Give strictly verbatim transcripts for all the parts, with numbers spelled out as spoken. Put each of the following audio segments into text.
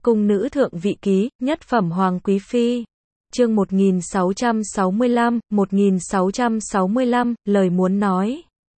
Cung nữ thượng vị ký, nhất phẩm hoàng quý phi. Chương một nghìn sáu trăm sáu mươi lăm, một nghìn sáu trăm sáu mươi lăm, lời muốn nói.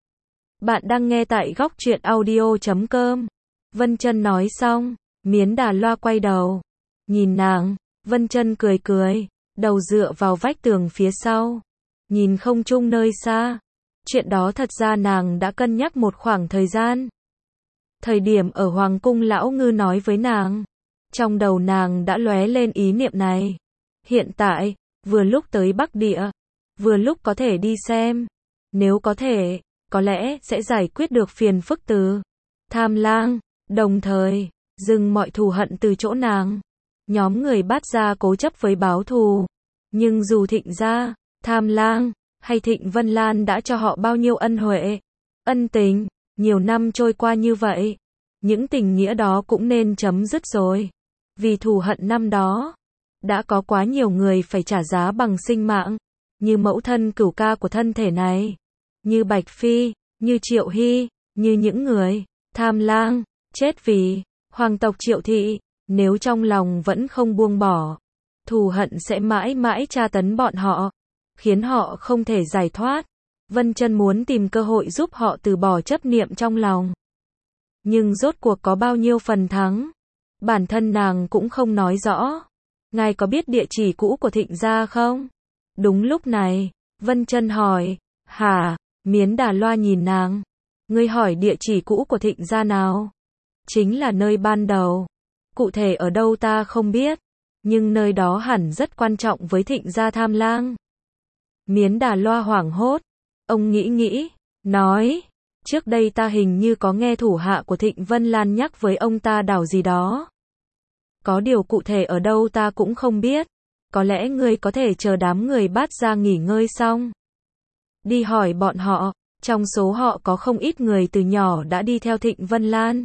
Bạn đang nghe tại góc truyện audio chấm com. Vân Chân nói xong, Miến Đà Loa quay đầu, nhìn nàng, Vân Chân cười cười, đầu dựa vào vách tường phía sau, nhìn không trung nơi xa. Chuyện đó thật ra nàng đã cân nhắc một khoảng thời gian. Thời điểm ở Hoàng cung lão ngư nói với nàng, trong đầu nàng đã lóe lên ý niệm này. Hiện tại, vừa lúc tới Bắc Địa, vừa lúc có thể đi xem. Nếu có thể, có lẽ sẽ giải quyết được phiền phức từ Tham Lang, đồng thời dừng mọi thù hận từ chỗ nàng. Nhóm người Bát gia cố chấp với báo thù, nhưng dù Thịnh gia, Tham Lang hay Thịnh Vân Lan đã cho họ bao nhiêu ân huệ, ân tình, nhiều năm trôi qua như vậy, những tình nghĩa đó cũng nên chấm dứt rồi. Vì thù hận năm đó, đã có quá nhiều người phải trả giá bằng sinh mạng, như mẫu thân cửu ca của thân thể này, như Bạch Phi, như Triệu Hy, như những người Tham Lang chết vì hoàng tộc Triệu thị. Nếu trong lòng vẫn không buông bỏ, thù hận sẽ mãi mãi tra tấn bọn họ, khiến họ không thể giải thoát. Vân Chân muốn tìm cơ hội giúp họ từ bỏ chấp niệm trong lòng. Nhưng rốt cuộc có bao nhiêu phần thắng, bản thân nàng cũng không nói rõ. Ngài có biết địa chỉ cũ của Thịnh gia không? Đúng lúc này, Vân Chân hỏi. Hả? Miến Đà Loa nhìn nàng. Ngươi hỏi địa chỉ cũ của Thịnh gia nào? Chính là nơi ban đầu. Cụ thể ở đâu ta không biết, nhưng nơi đó hẳn rất quan trọng với Thịnh gia Tham Lang. Miến Đà Loa hoảng hốt. Ông nghĩ nghĩ, nói, trước đây ta hình như có nghe thủ hạ của Thịnh Vân Lan nhắc với ông ta đảo gì đó. Có điều cụ thể ở đâu ta cũng không biết. Có lẽ ngươi có thể chờ đám người Bát gia nghỉ ngơi xong, đi hỏi bọn họ. Trong số họ có không ít người từ nhỏ đã đi theo Thịnh Vân Lan.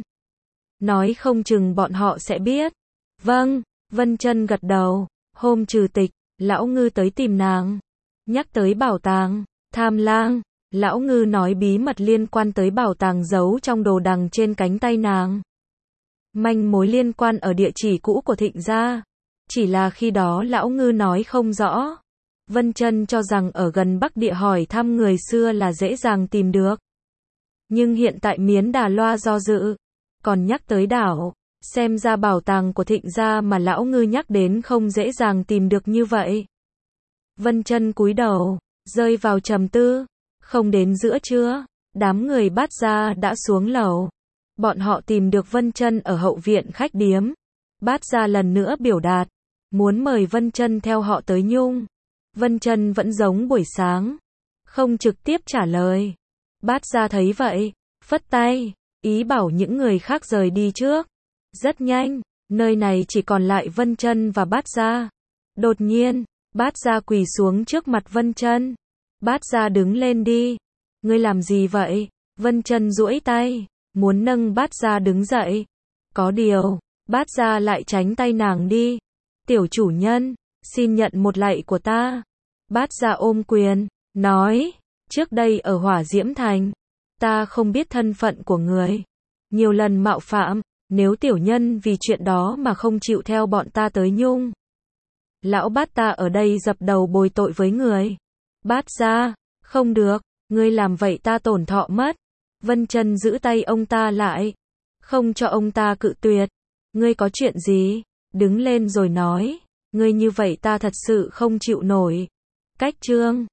Nói không chừng bọn họ sẽ biết. Vâng, Vân Chân gật đầu. Hôm trừ tịch, lão ngư tới tìm nàng, nhắc tới bảo tàng Tham Lang. Lão ngư nói bí mật liên quan tới bảo tàng giấu trong đồ đằng trên cánh tay nàng. Manh mối liên quan ở địa chỉ cũ của Thịnh gia. Chỉ là khi đó lão ngư nói không rõ. Vân Chân cho rằng ở gần Bắc Địa hỏi thăm người xưa là dễ dàng tìm được. Nhưng hiện tại Miến Đà Loa do dự, còn nhắc tới đảo, xem ra bảo tàng của Thịnh gia mà lão ngư nhắc đến không dễ dàng tìm được như vậy. Vân Chân cúi đầu, rơi vào trầm tư. Không đến giữa trưa, đám người Bát gia đã xuống lầu. Bọn họ tìm được Vân Chân ở hậu viện khách điếm. Bát gia lần nữa biểu đạt, muốn mời Vân Chân theo họ tới Nhung. Vân Chân vẫn giống buổi sáng, không trực tiếp trả lời. Bát gia thấy vậy, phất tay, ý bảo những người khác rời đi trước. Rất nhanh, nơi này chỉ còn lại Vân Chân và Bát gia. Đột nhiên, Bát gia quỳ xuống trước mặt Vân Chân. Bát gia đứng lên đi. Ngươi làm gì vậy? Vân Chân duỗi tay, muốn nâng Bát gia đứng dậy. Có điều, Bát gia lại tránh tay nàng đi. Tiểu chủ nhân, xin nhận một lạy của ta. Bát gia ôm quyền, nói, trước đây ở Hỏa Diễm Thành, ta không biết thân phận của người, nhiều lần mạo phạm, nếu tiểu nhân vì chuyện đó mà không chịu theo bọn ta tới Nhung, lão Bát ta ở đây dập đầu bồi tội với người. Bát gia, không được, ngươi làm vậy ta tổn thọ mất. Vân Chân giữ tay ông ta lại, không cho ông ta cự tuyệt. Ngươi có chuyện gì? Đứng lên rồi nói, ngươi như vậy ta thật sự không chịu nổi. Cách chương